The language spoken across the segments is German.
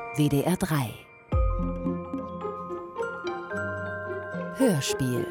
WDR 3 Hörspiel.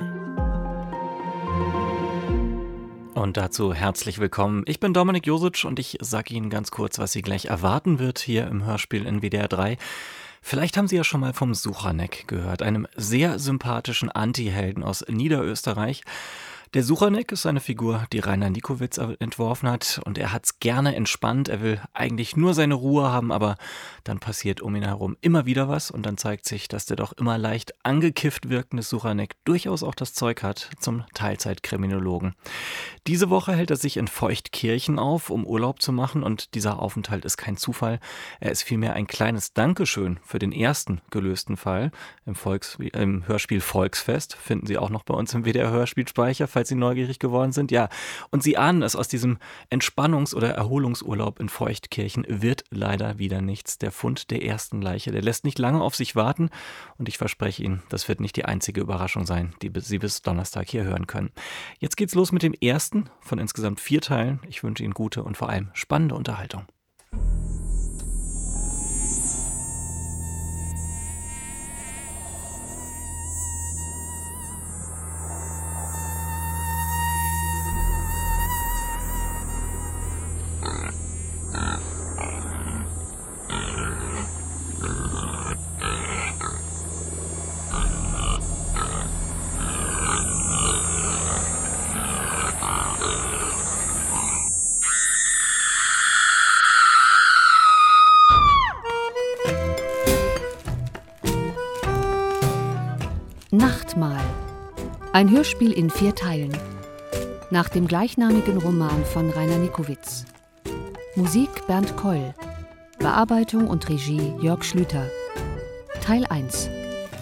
Und dazu herzlich willkommen. Ich bin Dominik Josic und ich sage Ihnen ganz kurz, was Sie gleich erwarten wird hier im Hörspiel in WDR 3. Vielleicht haben Sie ja schon mal vom Suchanek gehört, einem sehr sympathischen Anti-Helden aus Niederösterreich. Der Suchanek ist eine Figur, die Rainer Nikowitz entworfen hat, und er hat's gerne entspannt. Er will eigentlich nur seine Ruhe haben, aber dann passiert um ihn herum immer wieder was und dann zeigt sich, dass der doch immer leicht angekifft wirkende Suchanek durchaus auch das Zeug hat zum Teilzeitkriminologen. Diese Woche hält er sich in Feuchtkirchen auf, um Urlaub zu machen, und dieser Aufenthalt ist kein Zufall. Er ist vielmehr ein kleines Dankeschön für den ersten gelösten Fall. Im Hörspiel Volksfest finden Sie auch noch bei uns im WDR-Hörspielspeicher, falls Sie neugierig geworden sind. Ja, und Sie ahnen es, aus diesem Entspannungs- oder Erholungsurlaub in Feuchtkirchen wird leider wieder nichts. Der Fund der ersten Leiche, der lässt nicht lange auf sich warten, und ich verspreche Ihnen, das wird nicht die einzige Überraschung sein, die Sie bis Donnerstag hier hören können. Jetzt geht's los mit dem ersten von insgesamt 4 Teilen. Ich wünsche Ihnen gute und vor allem spannende Unterhaltung. Nachtmahl. Ein Hörspiel in 4 Teilen. Nach dem gleichnamigen Roman von Rainer Nikowitz. Musik Bernd Koll. Bearbeitung und Regie Jörg Schlüter. Teil 1.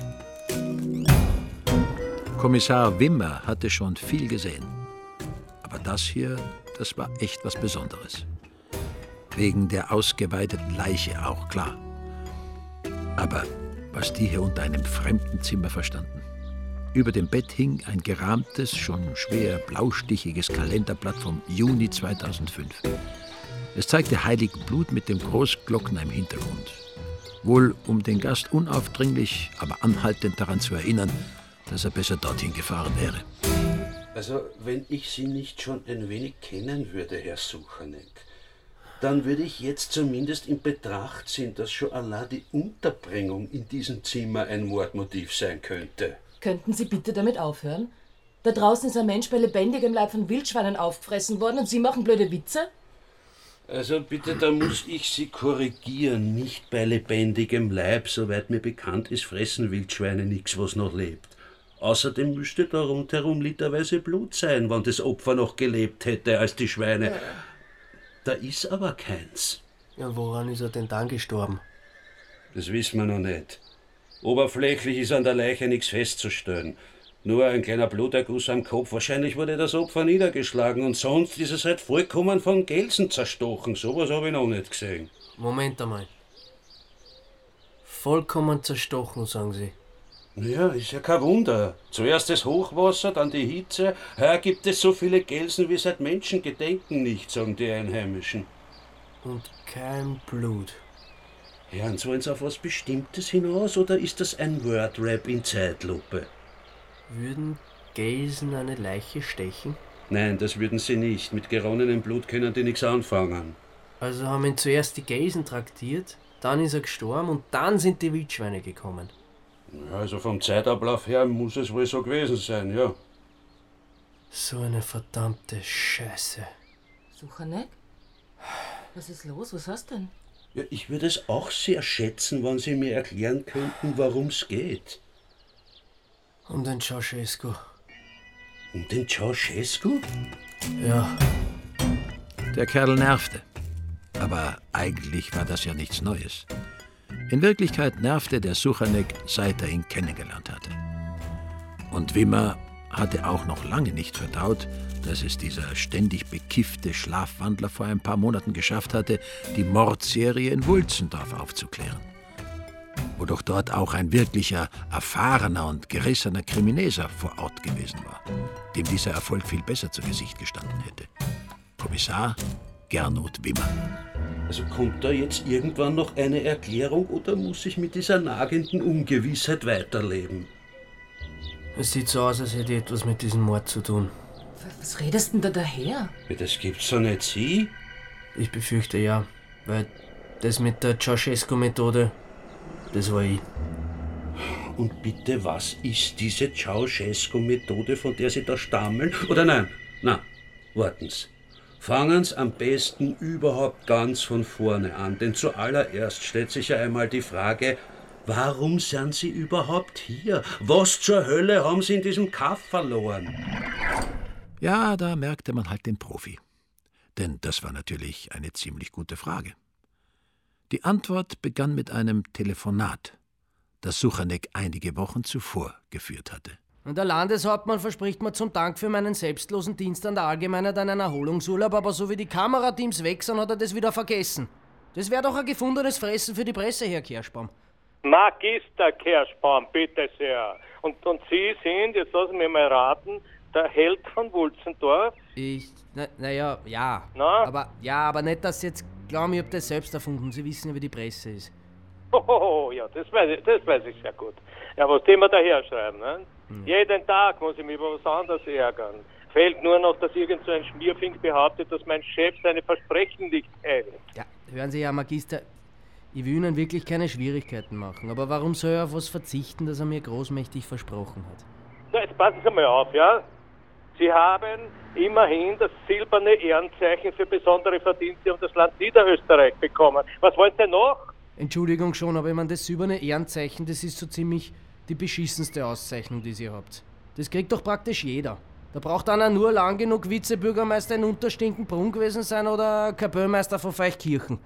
Kommissar Wimmer hatte schon viel gesehen. Aber das hier, das war echt was Besonderes. Wegen der ausgeweideten Leiche auch, klar. Aber was die hier unter einem fremden Zimmer verstanden. Über dem Bett hing ein gerahmtes, schon schwer blaustichiges Kalenderblatt vom Juni 2005. Es zeigte Heiligenblut mit dem Großglockner im Hintergrund. Wohl um den Gast unaufdringlich, aber anhaltend daran zu erinnern, dass er besser dorthin gefahren wäre. Also, wenn ich Sie nicht schon ein wenig kennen würde, Herr Suchanek, dann würde ich jetzt zumindest in Betracht ziehen, dass schon allein die Unterbringung in diesem Zimmer ein Mordmotiv sein könnte. Könnten Sie bitte damit aufhören? Da draußen ist ein Mensch bei lebendigem Leib von Wildschweinen aufgefressen worden und Sie machen blöde Witze? Also bitte, da muss ich Sie korrigieren. Nicht bei lebendigem Leib. Soweit mir bekannt ist, fressen Wildschweine nichts, was noch lebt. Außerdem müsste da rundherum literweise Blut sein, wenn das Opfer noch gelebt hätte als die Schweine. Da ist aber keins. Ja, woran ist er denn dann gestorben? Das wissen wir noch nicht. Oberflächlich ist an der Leiche nichts festzustellen. Nur ein kleiner Bluterguss am Kopf. Wahrscheinlich wurde das Opfer niedergeschlagen und sonst ist es halt vollkommen von Gelsen zerstochen. Sowas habe ich noch nicht gesehen. Moment einmal. Vollkommen zerstochen, sagen Sie. Ja, ist ja kein Wunder. Zuerst das Hochwasser, dann die Hitze. Heuer gibt es so viele Gelsen wie seit Menschengedenken nicht, sagen die Einheimischen. Und kein Blut. Hören Sie uns auf was Bestimmtes hinaus oder ist das ein Wordrap in Zeitlupe? Würden Gelsen eine Leiche stechen? Nein, das würden sie nicht. Mit geronnenem Blut können die nichts anfangen. Also haben ihn zuerst die Gelsen traktiert, dann ist er gestorben und dann sind die Wildschweine gekommen. Also vom Zeitablauf her muss es wohl so gewesen sein, ja. So eine verdammte Scheiße. Suchanek? Was ist los? Was hast du denn? Ja, ich würde es auch sehr schätzen, wenn Sie mir erklären könnten, worum es geht. Um den Ceausescu. Um den Ceausescu? Ja. Der Kerl nervte. Aber eigentlich war das ja nichts Neues. In Wirklichkeit nervte der Suchanek, seit er ihn kennengelernt hatte. Und Wimmer hatte auch noch lange nicht verdaut, dass es dieser ständig bekiffte Schlafwandler vor ein paar Monaten geschafft hatte, die Mordserie in Wulzendorf aufzuklären. Wo doch dort auch ein wirklicher, erfahrener und gerissener Krimineser vor Ort gewesen war, dem dieser Erfolg viel besser zu Gesicht gestanden hätte. Kommissar Gernot Wimmer. Also kommt da jetzt irgendwann noch eine Erklärung oder muss ich mit dieser nagenden Ungewissheit weiterleben? Es sieht so aus, als hätte ich etwas mit diesem Mord zu tun. Was redest denn da daher? Ja, das gibt's doch nicht, Sie? Ich befürchte ja, weil das mit der Ceausescu-Methode, das war ich. Und bitte, was ist diese Ceausescu-Methode, von der Sie da stammeln? Oder nein, warten Sie. Fangen Sie am besten überhaupt ganz von vorne an, denn zuallererst stellt sich ja einmal die Frage, warum sind Sie überhaupt hier? Was zur Hölle haben Sie in diesem Kaff verloren? Ja, da merkte man halt den Profi. Denn das war natürlich eine ziemlich gute Frage. Die Antwort begann mit einem Telefonat, das Suchanek einige Wochen zuvor geführt hatte. Und der Landeshauptmann verspricht mir zum Dank für meinen selbstlosen Dienst an der Allgemeinheit einen Erholungsurlaub, aber so wie die Kamerateams weg sind, hat er das wieder vergessen. Das wäre doch ein gefundenes Fressen für die Presse, Herr Kerschbaum. Magister Kerschbaum, bitte sehr. Und Sie sind, jetzt lassen Sie mich mal raten, der Held von Wulzendorf? Ja. Na? Aber nicht, dass Sie jetzt glauben, ich hab das selbst erfunden. Sie wissen ja, wie die Presse ist. Oh, ja, das weiß ich sehr gut. Ja, was die mir daherschreiben, ne? Ja. Jeden Tag muss ich mich über was anderes ärgern. Fehlt nur noch, dass irgend so ein Schmierfink behauptet, dass mein Chef seine Versprechen nicht hält. Ja, hören Sie, Herr Magister, ich will Ihnen wirklich keine Schwierigkeiten machen, aber warum soll er auf was verzichten, das er mir großmächtig versprochen hat? Na, jetzt passen Sie mal auf, ja? Sie haben immerhin das silberne Ehrenzeichen für besondere Verdienste um das Land Niederösterreich bekommen. Was wollen Sie noch? Entschuldigung schon, aber ich meine, das silberne Ehrenzeichen, das ist so ziemlich die beschissenste Auszeichnung, die Sie habt. Das kriegt doch praktisch jeder. Da braucht einer nur lang genug Vizebürgermeister in Unterstinkenbrunn gewesen sein oder Kapellmeister von Feuchtkirchen.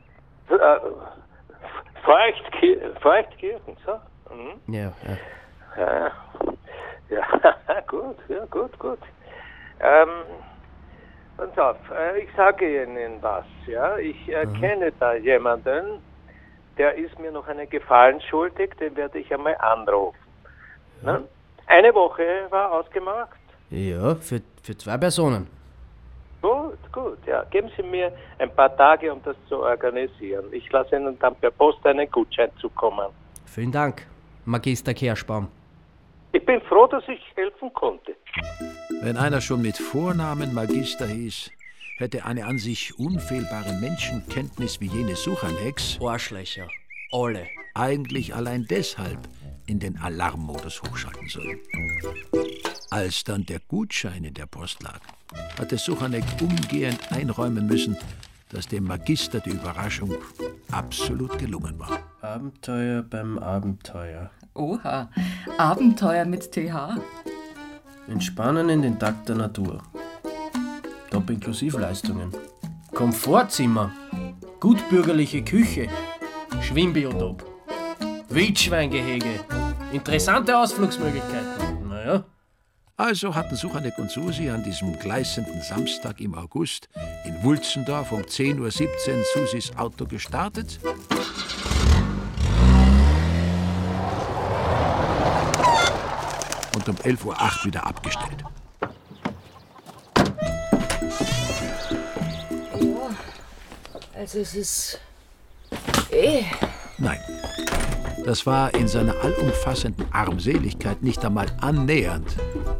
Feuchtkirchen, so? Mhm. Ja. Ja, gut. Pass auf, ich sage Ihnen was, ja. Ich kenne da jemanden, der ist mir noch einen Gefallen schuldig, den werde ich einmal anrufen. Ja. Eine Woche war ausgemacht. Ja, für 2 Personen. Gut, ja. Geben Sie mir ein paar Tage, um das zu organisieren. Ich lasse Ihnen dann per Post einen Gutschein zukommen. Vielen Dank, Magister Kerschbaum. Ich bin froh, dass ich helfen konnte. Wenn einer schon mit Vornamen Magister hieß, hätte eine an sich unfehlbare Menschenkenntnis wie jene Suchaneks Arschlöcher. Alle. eigentlich allein deshalb in den Alarmmodus hochschalten sollen. Als dann der Gutschein in der Post lag, hatte Suchanek umgehend einräumen müssen, dass dem Magister die Überraschung absolut gelungen war. Abenteuer beim Abenteuer. Oha, Abenteuer mit TH. Entspannen in den Takt der Natur. Top-Inklusivleistungen. Komfortzimmer. Gutbürgerliche Küche. Schwimmbiotop. Wildschweingehege. Interessante Ausflugsmöglichkeiten. Naja. Also hatten Suchanek und Susi an diesem gleißenden Samstag im August in Wulzendorf um 10:17 Uhr Susis Auto gestartet und um 11:08 Uhr wieder abgestellt. Ja, also es ist... Nein, das war in seiner allumfassenden Armseligkeit nicht einmal annähernd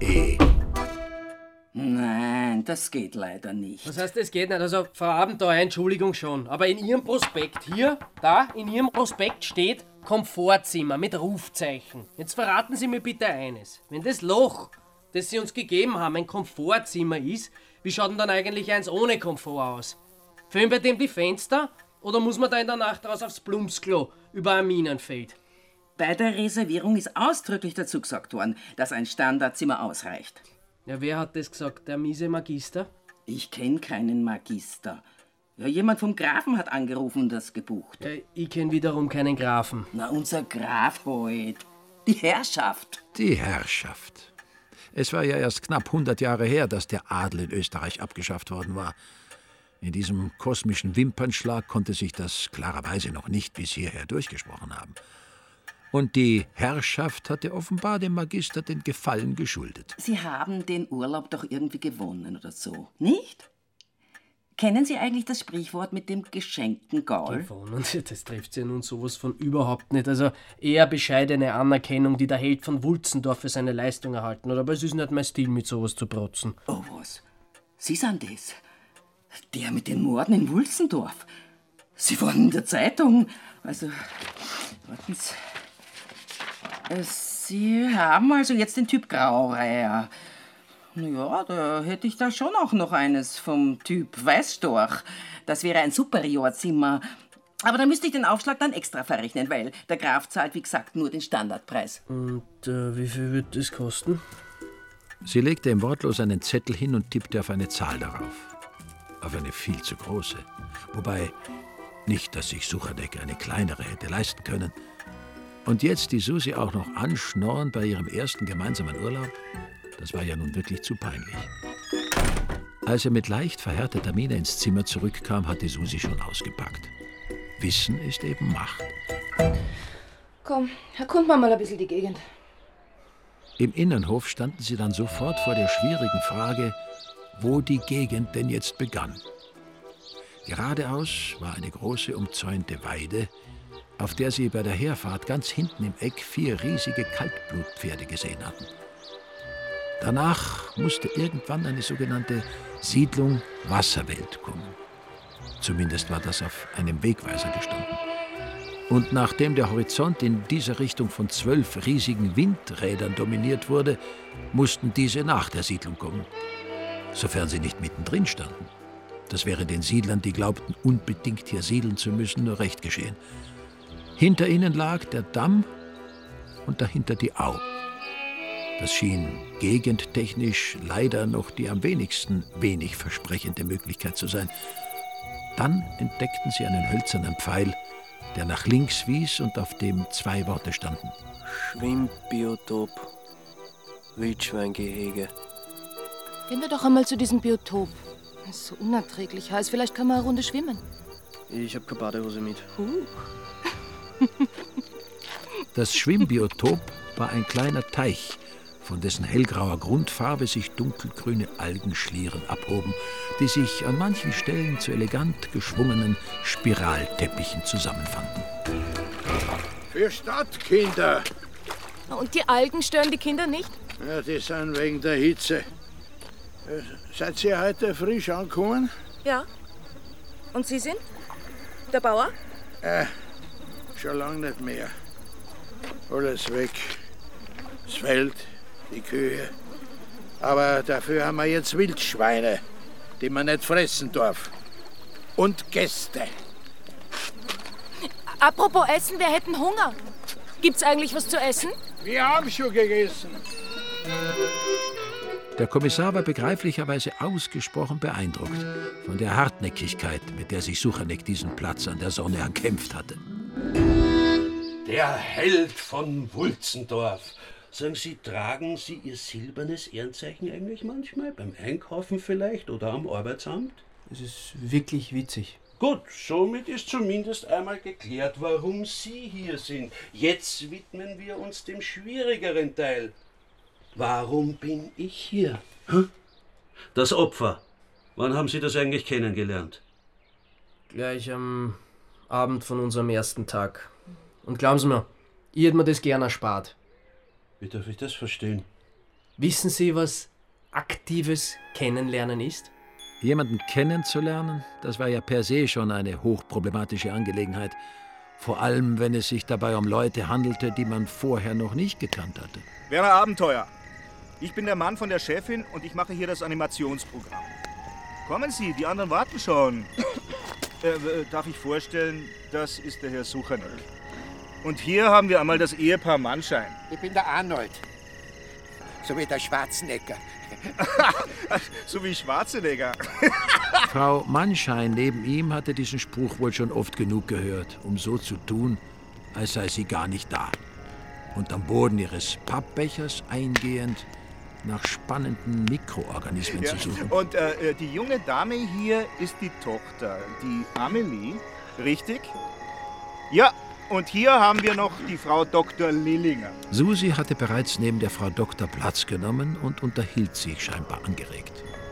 Nein, das geht leider nicht. Was heißt, das geht nicht? Also, Frau Abenteuer, Entschuldigung schon. Aber in Ihrem Prospekt hier, in Ihrem Prospekt steht Komfortzimmer mit Rufzeichen. Jetzt verraten Sie mir bitte eines. Wenn das Loch, das Sie uns gegeben haben, ein Komfortzimmer ist, wie schaut denn dann eigentlich eins ohne Komfort aus? Füllen bei dem die Fenster oder muss man da in der Nacht raus aufs Plumpsklo über ein Minenfeld? Bei der Reservierung ist ausdrücklich dazu gesagt worden, dass ein Standardzimmer ausreicht. Ja, wer hat das gesagt? Der miese Magister? Ich kenne keinen Magister. Ja, jemand vom Grafen hat angerufen und das gebucht. Ja, ich kenne wiederum keinen Grafen. Na, unser Graf heut. Die Herrschaft. Die Herrschaft. Es war ja erst knapp 100 Jahre her, dass der Adel in Österreich abgeschafft worden war. In diesem kosmischen Wimpernschlag konnte sich das klarerweise noch nicht bis hierher durchgesprochen haben. Und die Herrschaft hatte offenbar dem Magister den Gefallen geschuldet. Sie haben den Urlaub doch irgendwie gewonnen oder so, nicht? Kennen Sie eigentlich das Sprichwort mit dem geschenkten Gaul? Und das trifft sie ja nun sowas von überhaupt nicht. Also eher bescheidene Anerkennung, die der Held von Wulzendorf für seine Leistung erhalten hat. Aber es ist nicht mein Stil, mit sowas zu protzen. Oh, was? Sie sind das? Der mit den Morden in Wulzendorf? Sie waren in der Zeitung. Also, warten Sie. Sie haben also jetzt den Typ Graureiher. Naja, da hätte ich da schon auch noch eines vom Typ Weißstorch. Das wäre ein Superiorzimmer. Aber da müsste ich den Aufschlag dann extra verrechnen, weil der Graf zahlt, wie gesagt, nur den Standardpreis. Und wie viel wird das kosten? Sie legte ihm wortlos einen Zettel hin und tippte auf eine Zahl darauf. Auf eine viel zu große. Wobei, nicht, dass sich Suchanek eine kleinere hätte leisten können. Und jetzt die Susi auch noch anschnorren bei ihrem ersten gemeinsamen Urlaub? Das war ja nun wirklich zu peinlich. Als er mit leicht verhärteter Miene ins Zimmer zurückkam, hatte Susi schon ausgepackt. Wissen ist eben Macht. Komm, erkunden wir mal ein bisschen die Gegend. Im Innenhof standen sie dann sofort vor der schwierigen Frage, wo die Gegend denn jetzt begann. Geradeaus war eine große umzäunte Weide, auf der sie bei der Herfahrt ganz hinten im Eck 4 riesige Kaltblutpferde gesehen hatten. Danach musste irgendwann eine sogenannte Siedlung Wasserwelt kommen. Zumindest war das auf einem Wegweiser gestanden. Und nachdem der Horizont in dieser Richtung von 12 riesigen Windrädern dominiert wurde, mussten diese nach der Siedlung kommen. Sofern sie nicht mittendrin standen. Das wäre den Siedlern, die glaubten, unbedingt hier siedeln zu müssen, nur recht geschehen. Hinter ihnen lag der Damm und dahinter die Au. Das schien gegendtechnisch leider noch die am wenigsten wenig versprechende Möglichkeit zu sein. Dann entdeckten sie einen hölzernen Pfeil, der nach links wies und auf dem 2 Worte standen. Schwimmbiotop, Wildschweingehege. Gehen wir doch einmal zu diesem Biotop. Das ist so unerträglich heiß. Vielleicht können wir eine Runde schwimmen. Ich hab keine Badehose mit. Das Schwimmbiotop war ein kleiner Teich, von dessen hellgrauer Grundfarbe sich dunkelgrüne Algenschlieren abhoben, die sich an manchen Stellen zu elegant geschwungenen Spiralteppichen zusammenfanden. Für Stadtkinder. Und die Algen stören die Kinder nicht? Ja, die sind wegen der Hitze. Seid ihr heute frisch angekommen? Ja. Und Sie sind? Der Bauer? Schon lange nicht mehr. Alles weg. Das Feld, die Kühe. Aber dafür haben wir jetzt Wildschweine, die man nicht fressen darf. Und Gäste. Apropos Essen, wir hätten Hunger. Gibt's eigentlich was zu essen? Wir haben schon gegessen. Der Kommissar war begreiflicherweise ausgesprochen beeindruckt von der Hartnäckigkeit, mit der sich Suchanek diesen Platz an der Sonne erkämpft hatte. Der Held von Wulzendorf. Sagen Sie, tragen Sie Ihr silbernes Ehrenzeichen eigentlich manchmal? Beim Einkaufen vielleicht oder am Arbeitsamt? Es ist wirklich witzig. Gut, somit ist zumindest einmal geklärt, warum Sie hier sind. Jetzt widmen wir uns dem schwierigeren Teil. Warum bin ich hier? Das Opfer. Wann haben Sie das eigentlich kennengelernt? Gleich am Abend von unserem ersten Tag. Und glauben Sie mir, ich hätte mir das gern erspart. Wie darf ich das verstehen? Wissen Sie, was aktives Kennenlernen ist? Jemanden kennenzulernen, das war ja per se schon eine hochproblematische Angelegenheit. Vor allem, wenn es sich dabei um Leute handelte, die man vorher noch nicht gekannt hatte. Werner Abenteuer. Ich bin der Mann von der Chefin und ich mache hier das Animationsprogramm. Kommen Sie, die anderen warten schon. Darf ich vorstellen, das ist der Herr Suchanek. Und hier haben wir einmal das Ehepaar Mannschein. Ich bin der Arnold. So wie der Schwarzenegger. So wie Schwarzenegger. Frau Mannschein neben ihm hatte diesen Spruch wohl schon oft genug gehört, um so zu tun, als sei sie gar nicht da. Und am Boden ihres Pappbechers eingehend nach spannenden Mikroorganismen zu suchen. Und die junge Dame hier ist die Tochter, die Amelie, richtig? Ja, und hier haben wir noch die Frau Dr. Lillinger. Susi hatte bereits neben der Frau Doktor Platz genommen und unterhielt sich scheinbar angeregt.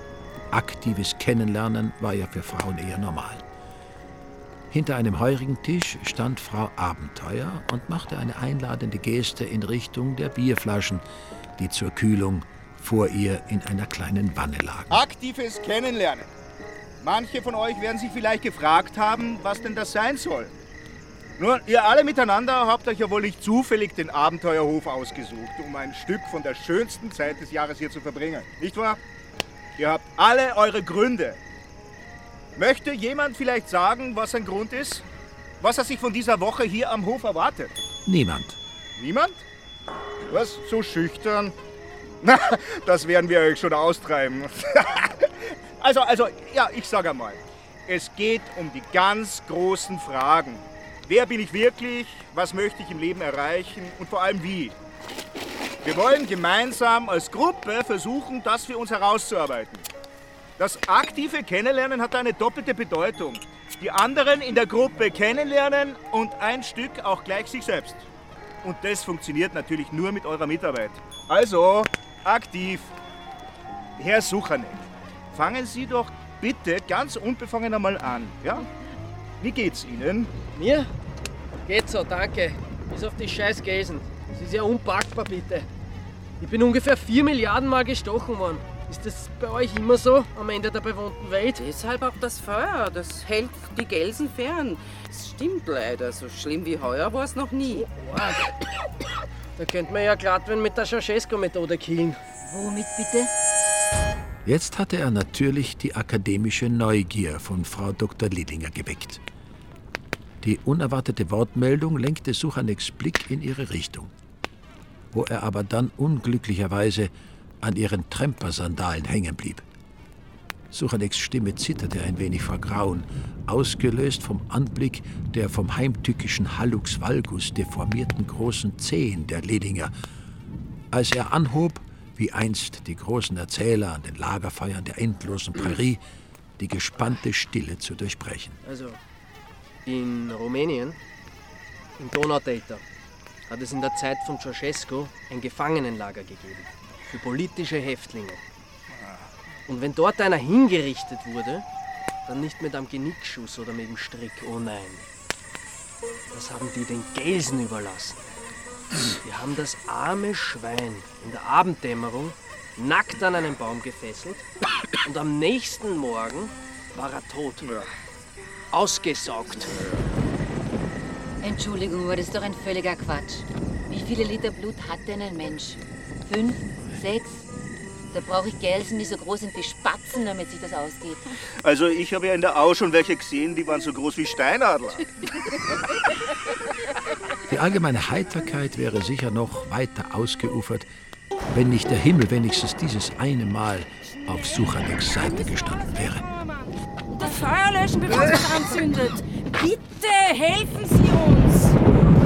Aktives Kennenlernen war ja für Frauen eher normal. Hinter einem heurigen Tisch stand Frau Abenteuer und machte eine einladende Geste in Richtung der Bierflaschen, die zur Kühlung vor ihr in einer kleinen Wanne lagen. Aktives Kennenlernen. Manche von euch werden sich vielleicht gefragt haben, was denn das sein soll. Nun, ihr alle miteinander habt euch ja wohl nicht zufällig den Abenteuerhof ausgesucht, um ein Stück von der schönsten Zeit des Jahres hier zu verbringen. Nicht wahr? Ihr habt alle eure Gründe. Möchte jemand vielleicht sagen, was ein Grund ist? Was er sich von dieser Woche hier am Hof erwartet? Niemand. Niemand? Was? So schüchtern? Na, das werden wir euch schon austreiben. Also, ja, ich sage einmal, es geht um die ganz großen Fragen. Wer bin ich wirklich? Was möchte ich im Leben erreichen? Und vor allem wie? Wir wollen gemeinsam als Gruppe versuchen, das für uns herauszuarbeiten. Das aktive Kennenlernen hat eine doppelte Bedeutung. Die anderen in der Gruppe kennenlernen und ein Stück auch gleich sich selbst. Und das funktioniert natürlich nur mit eurer Mitarbeit. Also, aktiv. Herr Suchanek, fangen Sie doch bitte ganz unbefangen einmal an, ja? Wie geht's Ihnen? Mir? Geht so, danke. Bis auf die scheiß Gelsen. Das ist ja unpackbar, bitte. Ich bin ungefähr 4 Milliarden Mal gestochen worden. Ist das bei euch immer so, am Ende der bewohnten Welt? Deshalb auch das Feuer, das hält die Gelsen fern. Es stimmt leider, so schlimm wie heuer war es noch nie. Da könnte man ja glatt mit der Ceausescu-Methode killen. Womit bitte? Jetzt hatte er natürlich die akademische Neugier von Frau Dr. Lidlinger geweckt. Die unerwartete Wortmeldung lenkte Suchaneks Blick in ihre Richtung, wo er aber dann unglücklicherweise an ihren Trempersandalen hängen blieb. Suchaneks Stimme zitterte ein wenig vor Grauen, ausgelöst vom Anblick der vom heimtückischen Hallux valgus deformierten großen Zehen der Lidlinger, als er anhob, wie einst die großen Erzähler an den Lagerfeuern der endlosen Prärie, die gespannte Stille zu durchbrechen. Also, in Rumänien, im Donaudelta, hat es in der Zeit von Ceausescu ein Gefangenenlager gegeben. Für politische Häftlinge. Und wenn dort einer hingerichtet wurde, dann nicht mit einem Genickschuss oder mit dem Strick, oh nein. Das haben die den Gelsen überlassen. Die haben das arme Schwein in der Abenddämmerung nackt an einen Baum gefesselt und am nächsten Morgen war er tot. Ausgesaugt. Entschuldigung, aber das ist doch ein völliger Quatsch. Wie viele Liter Blut hat denn ein Mensch? 5? 6? Da brauche ich Gelsen, die so groß sind wie Spatzen, damit sich das ausgeht. Also ich habe ja in der Au schon welche gesehen, die waren so groß wie Steinadler. Die allgemeine Heiterkeit wäre sicher noch weiter ausgeufert, wenn nicht der Himmel wenigstens dieses eine Mal auf Suchaneks Seite gestanden wäre. Das Feuer löschen, bevor es sich anzündet. Bitte, helfen Sie uns!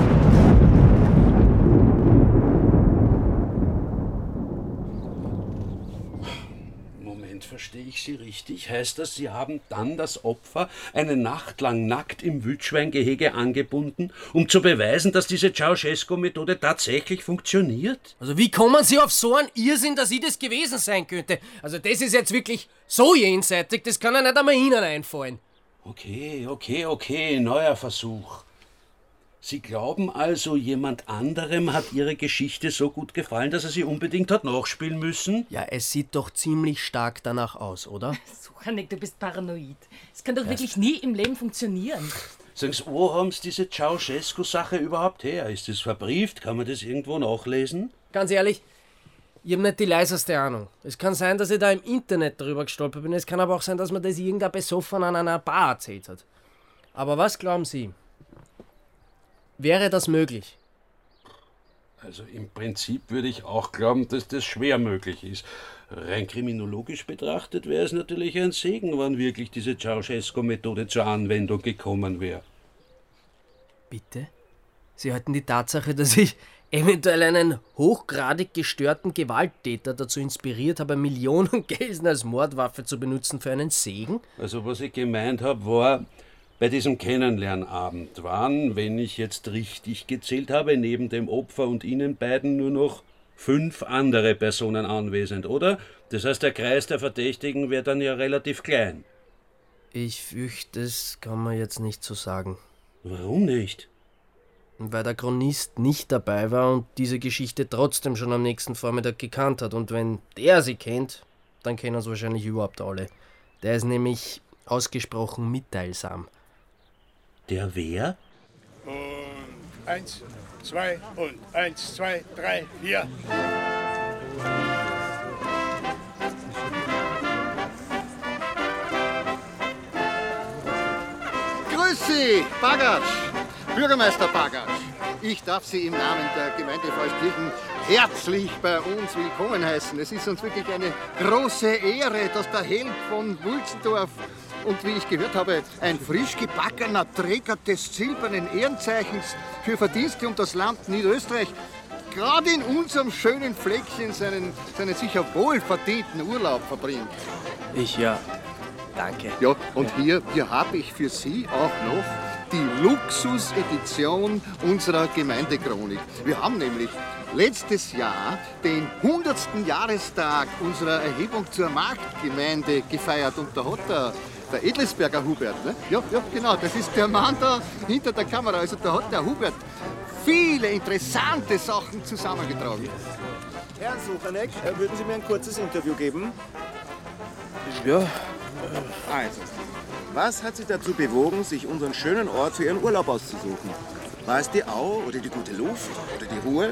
Verstehe ich Sie richtig? Heißt das, Sie haben dann das Opfer eine Nacht lang nackt im Wildschweingehege angebunden, um zu beweisen, dass diese Ceausescu-Methode tatsächlich funktioniert? Also wie kommen Sie auf so einen Irrsinn, dass ich das gewesen sein könnte? Also das ist jetzt wirklich so jenseitig, das kann ja nicht einmal Ihnen einfallen. Okay, neuer Versuch. Sie glauben also, jemand anderem hat Ihre Geschichte so gut gefallen, dass er sie unbedingt hat nachspielen müssen? Ja, es sieht doch ziemlich stark danach aus, oder? Suchanek, du bist paranoid. Das kann doch wirklich nie im Leben funktionieren. Sagen Sie, wo haben Sie diese Ceausescu-Sache überhaupt her? Ist das verbrieft? Kann man das irgendwo nachlesen? Ganz ehrlich, ich habe nicht die leiseste Ahnung. Es kann sein, dass ich da im Internet drüber gestolpert bin. Es kann aber auch sein, dass mir das irgendein Besoffen an einer Bar erzählt hat. Aber was glauben Sie? Wäre das möglich? Also im Prinzip würde ich auch glauben, dass das schwer möglich ist. Rein kriminologisch betrachtet wäre es natürlich ein Segen, wenn wirklich diese Ceausescu-Methode zur Anwendung gekommen wäre. Bitte? Sie halten die Tatsache, dass ich eventuell einen hochgradig gestörten Gewalttäter dazu inspiriert habe, Millionen Gelsen als Mordwaffe zu benutzen, für einen Segen? Also was ich gemeint habe, war, bei diesem Kennenlernabend waren, wenn ich jetzt richtig gezählt habe, neben dem Opfer und Ihnen beiden nur noch 5 andere Personen anwesend, oder? Das heißt, der Kreis der Verdächtigen wird dann ja relativ klein. Ich fürchte, das kann man jetzt nicht so sagen. Warum nicht? Weil der Chronist nicht dabei war und diese Geschichte trotzdem schon am nächsten Vormittag gekannt hat. Und wenn der sie kennt, dann kennen es wahrscheinlich überhaupt alle. Der ist nämlich ausgesprochen mitteilsam. Der wer? Und 1, 2 und 1, 2, 3, 4. Grüß Sie, Bagatsch, Bürgermeister Bagatsch. Ich darf Sie im Namen der Gemeinde Feustkirchen herzlich bei uns willkommen heißen. Es ist uns wirklich eine große Ehre, dass der Held von Wulzendorf und, wie ich gehört habe, ein frisch gebackener Träger des silbernen Ehrenzeichens für Verdienste um das Land Niederösterreich gerade in unserem schönen Fleckchen seinen sicher wohlverdienten Urlaub verbringt. Danke. Ja, und hier habe ich für Sie auch noch die Luxusedition unserer Gemeindechronik. Wir haben nämlich letztes Jahr den 100. Jahrestag unserer Erhebung zur Marktgemeinde gefeiert und da hat der Edlesberger Hubert, ne? Ja, genau, das ist der Mann da hinter der Kamera, also da hat der Hubert viele interessante Sachen zusammengetragen. Herr Suchanek, würden Sie mir ein kurzes Interview geben? Ja. Also, was hat Sie dazu bewogen, sich unseren schönen Ort für Ihren Urlaub auszusuchen? War es die Au oder die gute Luft oder die Ruhe?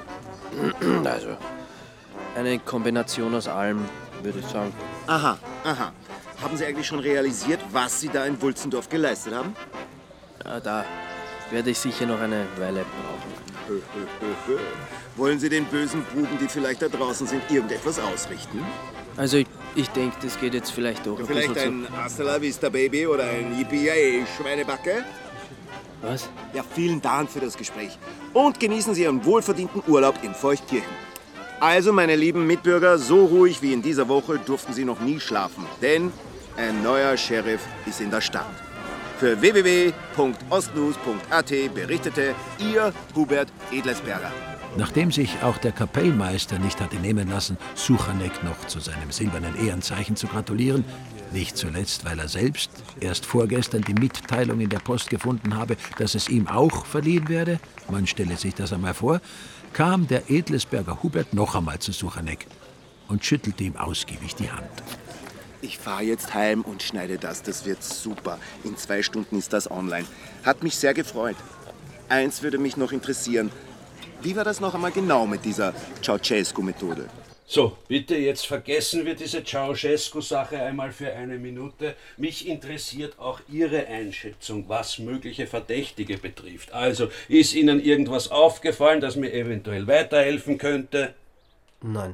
Also, eine Kombination aus allem, würde ich sagen. Aha. Haben Sie eigentlich schon realisiert, was Sie da in Wulzendorf geleistet haben? Ja, da werde ich sicher noch eine Weile brauchen. Wollen Sie den bösen Buben, die vielleicht da draußen sind, irgendetwas ausrichten? Also, ich denke, das geht jetzt vielleicht doch Vielleicht bisschen ein Hasta la Vista Baby oder ein Yippie Schweinebacke? Was? Ja, vielen Dank für das Gespräch. Und genießen Sie Ihren wohlverdienten Urlaub in Feuchtkirchen. Also, meine lieben Mitbürger, so ruhig wie in dieser Woche durften Sie noch nie schlafen. Denn ein neuer Sheriff ist in der Stadt. Für www.ostnews.at berichtete Ihr Hubert Edlesberger. Nachdem sich auch der Kapellmeister nicht hatte nehmen lassen, Suchanek noch zu seinem silbernen Ehrenzeichen zu gratulieren, nicht zuletzt, weil er selbst erst vorgestern die Mitteilung in der Post gefunden habe, dass es ihm auch verliehen werde, man stelle sich das einmal vor, kam der Edlesberger Hubert noch einmal zu Suchanek und schüttelte ihm ausgiebig die Hand. Ich fahre jetzt heim und schneide das. Das wird super. In 2 Stunden ist das online. Hat mich sehr gefreut. Eins würde mich noch interessieren. Wie war das noch einmal genau mit dieser Ceausescu-Methode? So, bitte, jetzt vergessen wir diese Ceausescu-Sache einmal für eine Minute. Mich interessiert auch Ihre Einschätzung, was mögliche Verdächtige betrifft. Also, ist Ihnen irgendwas aufgefallen, das mir eventuell weiterhelfen könnte? Nein.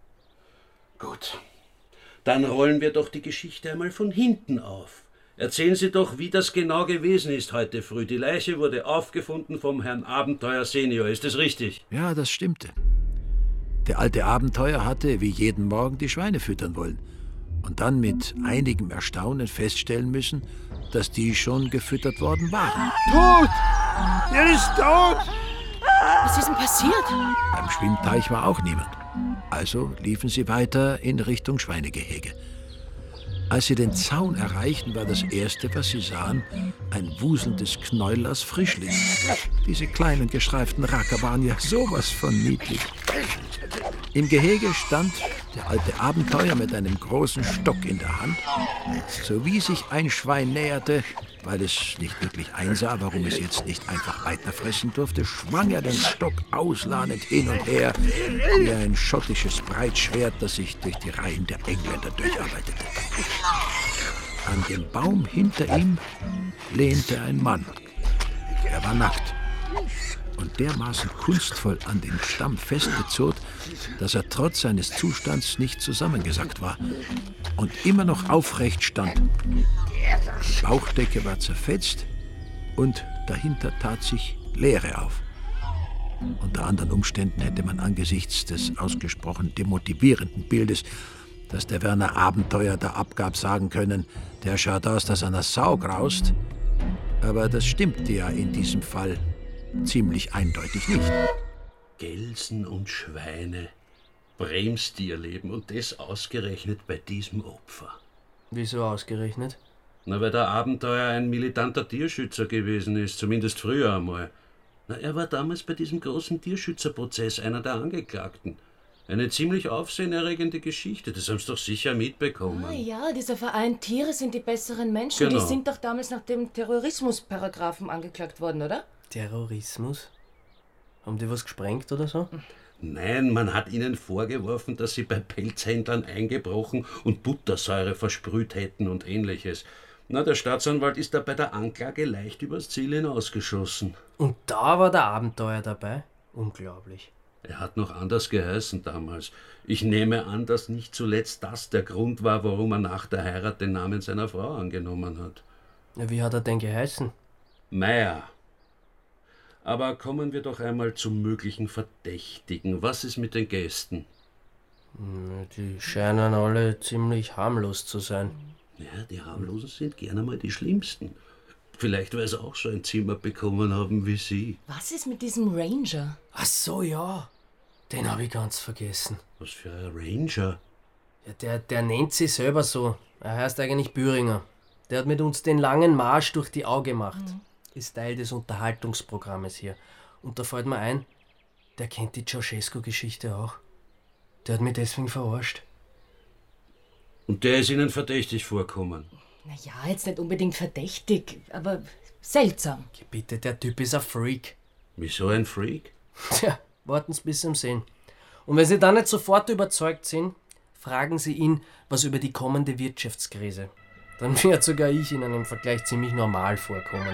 Gut. Dann rollen wir doch die Geschichte einmal von hinten auf. Erzählen Sie doch, wie das genau gewesen ist heute früh. Die Leiche wurde aufgefunden vom Herrn Abenteuer Senior. Ist das richtig? Ja, das stimmte. Der alte Abenteuer hatte wie jeden Morgen die Schweine füttern wollen und dann mit einigem Erstaunen feststellen müssen, dass die schon gefüttert worden waren. Tot! Er ist tot! Was ist denn passiert? Beim Schwimmteich war auch niemand. Also liefen sie weiter in Richtung Schweinegehege. Als sie den Zaun erreichten, war das Erste, was sie sahen, ein wuselndes Knäuel aus Frischling. Diese kleinen gestreiften Racker waren ja sowas von niedlich. Im Gehege stand der alte Abenteuer mit einem großen Stock in der Hand. Sowie sich ein Schwein näherte, weil es nicht wirklich einsah, warum es jetzt nicht einfach weiter fressen durfte, schwang er den Stock ausladend hin und her, wie ein schottisches Breitschwert, das sich durch die Reihen der Engländer durcharbeitete. An dem Baum hinter ihm lehnte ein Mann. Er war nackt und dermaßen kunstvoll an den Stamm festgezurrt, dass er trotz seines Zustands nicht zusammengesackt war und immer noch aufrecht stand. Die Bauchdecke war zerfetzt und dahinter tat sich Leere auf. Unter anderen Umständen hätte man angesichts des ausgesprochen demotivierenden Bildes, das der Werner Abenteuer da abgab, sagen können, der schaut aus, dass er einer Sau graust. Aber das stimmte ja in diesem Fall ziemlich eindeutig nicht. Gelsen und Schweine, Bremstierleben und das ausgerechnet bei diesem Opfer. Wieso ausgerechnet? Na, weil der Abenteuer ein militanter Tierschützer gewesen ist, zumindest früher einmal. Na, er war damals bei diesem großen Tierschützerprozess einer der Angeklagten. Eine ziemlich aufsehenerregende Geschichte, das haben Sie doch sicher mitbekommen. Ah ja, dieser Verein Tiere sind die besseren Menschen, Genau. Die sind doch damals nach dem Terrorismusparagraphen angeklagt worden, oder? Terrorismus? Haben die was gesprengt oder so? Nein, man hat ihnen vorgeworfen, dass sie bei Pelzhändlern eingebrochen und Buttersäure versprüht hätten und ähnliches. Na, der Staatsanwalt ist da bei der Anklage leicht übers Ziel hinausgeschossen. Und da war der Abenteuer dabei? Unglaublich. Er hat noch anders geheißen damals. Ich nehme an, dass nicht zuletzt das der Grund war, warum er nach der Heirat den Namen seiner Frau angenommen hat. Ja, wie hat er denn geheißen? Meier. Aber kommen wir doch einmal zum möglichen Verdächtigen. Was ist mit den Gästen? Die scheinen alle ziemlich harmlos zu sein. Ja, die harmlosen sind gerne mal die schlimmsten. Vielleicht, weil sie auch so ein Zimmer bekommen haben wie Sie. Was ist mit diesem Ranger? Ach so, ja. Den habe ich ganz vergessen. Was für ein Ranger? Ja, der nennt sich selber so. Er heißt eigentlich Büringer. Der hat mit uns den langen Marsch durch die Au gemacht. Ist Teil des Unterhaltungsprogrammes hier. Und da fällt mir ein, der kennt die Ceausescu-Geschichte auch. Der hat mich deswegen verarscht. Und der ist Ihnen verdächtig vorkommen? Naja, jetzt nicht unbedingt verdächtig, aber seltsam. Bitte, der Typ ist ein Freak. Wieso ein Freak? Tja, warten Sie bis Sie ihn sehen. Und wenn Sie dann nicht sofort überzeugt sind, fragen Sie ihn was über die kommende Wirtschaftskrise. Dann wird sogar ich Ihnen im Vergleich ziemlich normal vorkommen.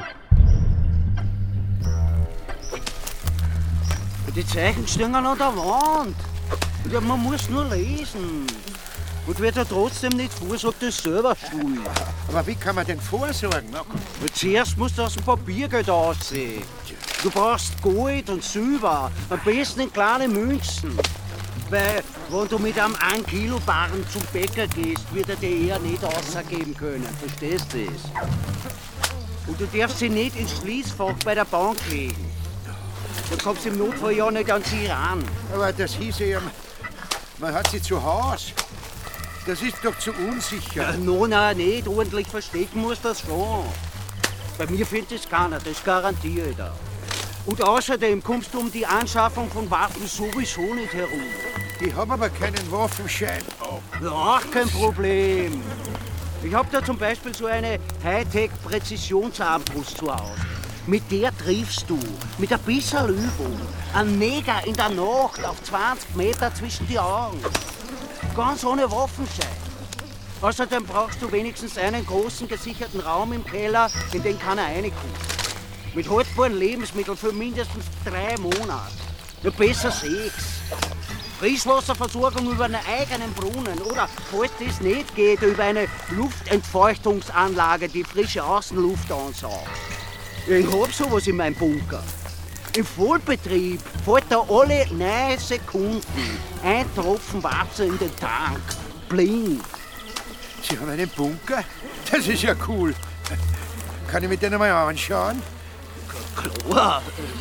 Die Zeichen stehen an der Wand. Ja, man muss nur lesen. Und wer da trotzdem nicht vorsorgt, ist selber schuld. Aber wie kann man denn vorsorgen? Zuerst musst du aus dem Papiergeld aussehen. Du brauchst Gold und Silber, am besten in kleine Münzen. Weil, wenn du mit einem 1 Kilo Barren zum Bäcker gehst, wird er dir eher nicht ausgeben können. Verstehst du das? Und du darfst sie nicht ins Schließfach bei der Bank legen. Da kommst du im Notfall ja nicht an sie ran. Aber das hieße ja, man hat sie zu Hause. Das ist doch zu unsicher. Nein, nicht. Ordentlich verstecken muss das schon. Bei mir findet es keiner, das garantiere ich da. Und außerdem kommst du um die Anschaffung von Waffen sowieso nicht herum. Ich habe aber keinen Waffenschein. Ja, kein Problem. Ich habe da zum Beispiel so eine Hightech-Präzisionsarmbrust zu Hause. Mit der triffst du, mit ein bisschen Übung, einen Neger in der Nacht auf 20 Meter zwischen die Augen. Ganz ohne Waffenschein. Außerdem brauchst du wenigstens einen großen gesicherten Raum im Keller, in den keiner reinkommt. Mit haltbaren Lebensmitteln für mindestens 3 Monate. Ja, besser 6. Frischwasserversorgung über einen eigenen Brunnen oder, falls das nicht geht, über eine Luftentfeuchtungsanlage, die frische Außenluft ansaugt. Ich hab sowas in meinem Bunker. Im Vollbetrieb fällt da alle 9 Sekunden ein Tropfen Wasser in den Tank. Bling. Sie haben einen Bunker? Das ist ja cool. Kann ich mir den einmal anschauen? Klar.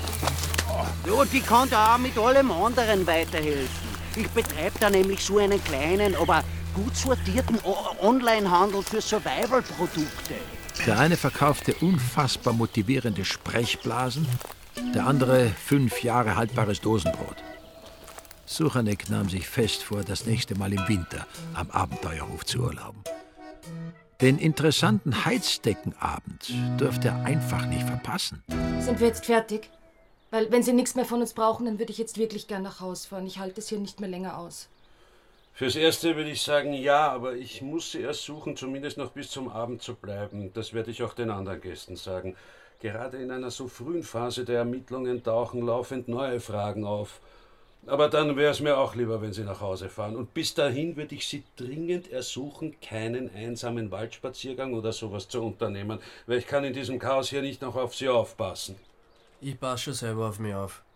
Ja, die kann da auch mit allem anderen weiterhelfen. Ich betreibe da nämlich so einen kleinen, aber gut sortierten Onlinehandel für Survival-Produkte. Der eine verkaufte unfassbar motivierende Sprechblasen, der andere 5 Jahre haltbares Dosenbrot. Suchanek nahm sich fest vor, das nächste Mal im Winter am Abenteuerhof zu urlauben. Den interessanten Heizdeckenabend dürfte er einfach nicht verpassen. Sind wir jetzt fertig? Weil, wenn Sie nichts mehr von uns brauchen, dann würde ich jetzt wirklich gern nach Haus fahren. Ich halte es hier nicht mehr länger aus. Fürs Erste würde ich sagen, ja, aber ich muss Sie ersuchen, zumindest noch bis zum Abend zu bleiben. Das werde ich auch den anderen Gästen sagen. Gerade in einer so frühen Phase der Ermittlungen tauchen laufend neue Fragen auf. Aber dann wäre es mir auch lieber, wenn Sie nach Hause fahren. Und bis dahin würde ich Sie dringend ersuchen, keinen einsamen Waldspaziergang oder sowas zu unternehmen, weil ich kann in diesem Chaos hier nicht noch auf Sie aufpassen. Ich passe schon selber auf mich auf.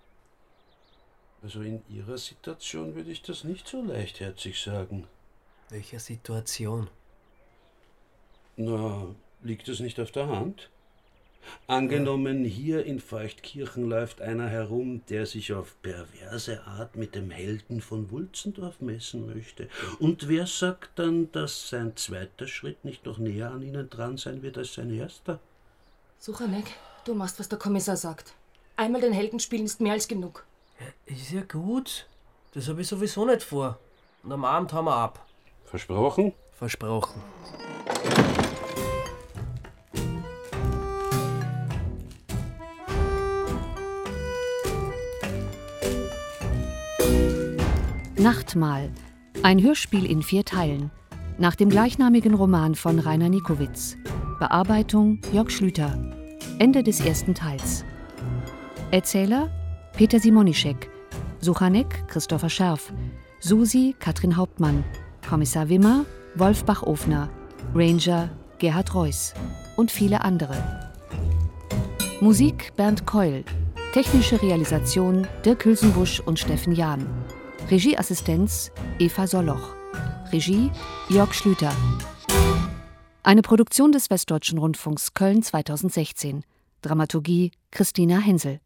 Also in Ihrer Situation würde ich das nicht so leichtherzig sagen. Welcher Situation? Na, liegt es nicht auf der Hand? Angenommen, hier in Feuchtkirchen läuft einer herum, der sich auf perverse Art mit dem Helden von Wulzendorf messen möchte. Und wer sagt dann, dass sein zweiter Schritt nicht noch näher an Ihnen dran sein wird als sein erster? Suchanek, du machst, was der Kommissar sagt. Einmal den Helden spielen ist mehr als genug. Ist ja gut. Das habe ich sowieso nicht vor. Und am Abend haben wir ab. Versprochen? Versprochen. Nachtmahl. Ein Hörspiel in 4 Teilen. Nach dem gleichnamigen Roman von Rainer Nikowitz. Bearbeitung Jörg Schlüter. Ende des 1. Teils. Erzähler Peter Simonischek. Suchanek Christopher Scherf. Susi Katrin Hauptmann. Kommissar Wimmer Wolf Bachofner. Ranger Gerhard Reuß. Und viele andere. Musik Bernd Keul. Technische Realisation Dirk Hülsenbusch und Steffen Jahn. Regieassistenz Eva Soloch. Regie Jörg Schlüter. Eine Produktion des Westdeutschen Rundfunks Köln 2016. Dramaturgie Christina Hensel.